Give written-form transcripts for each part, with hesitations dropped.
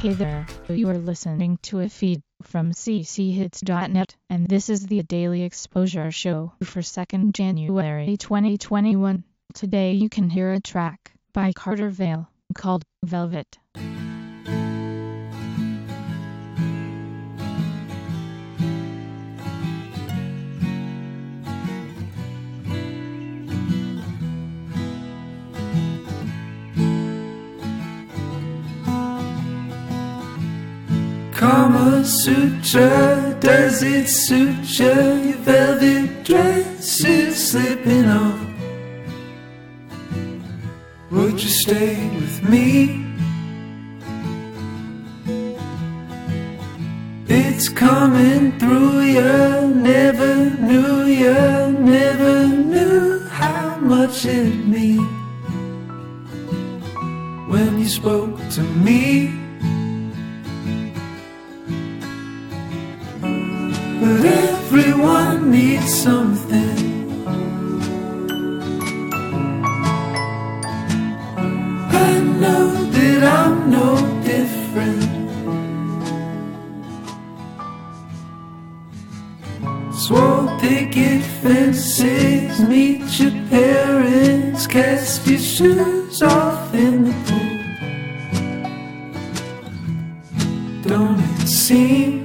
Hey there, you are listening to a feed from cchits.net, and this is the Daily Exposure Show for 2nd January 2021. Today you can hear a track by Carter Vale called Velvet. Kama Sutra, does it suit you? Your velvet dress is slipping off. Would you stay with me? It's coming through you. Never knew how much it meant when you spoke to me. But everyone needs something. I know that I'm no different. Swore picket fences, meet your parents, cast your shoes off in the pool. Don't it seem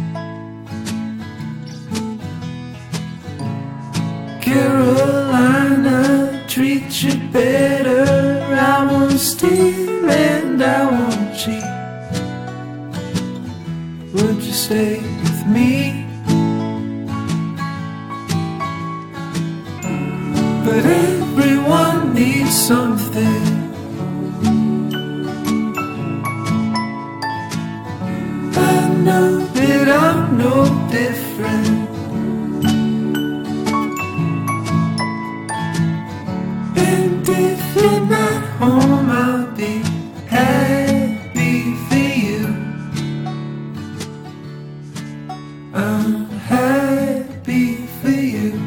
Carolina treat you better? I won't steal and I won't cheat. Would you stay with me? But everyone needs something. I know that I'm no different. If you're not home, I'll be happy for you. I'm happy for you.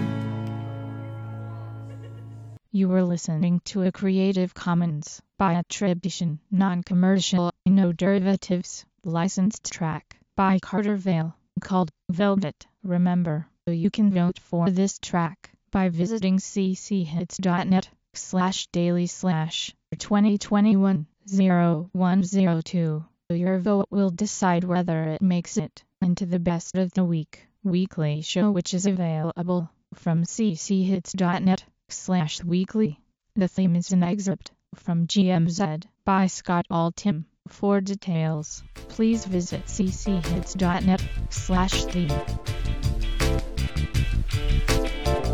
You were listening to a Creative Commons by attribution, non-commercial, no derivatives, licensed track by Carter Vale called Velvet. Remember, you can vote for this track by visiting cchits.net/daily/2021-0102. Your vote will decide whether it makes it into the Best of the Week weekly show, which is available from cchits.net/weekly. The theme is an excerpt from GMZ by Scott Altham. For details, please visit cchits.net/theme.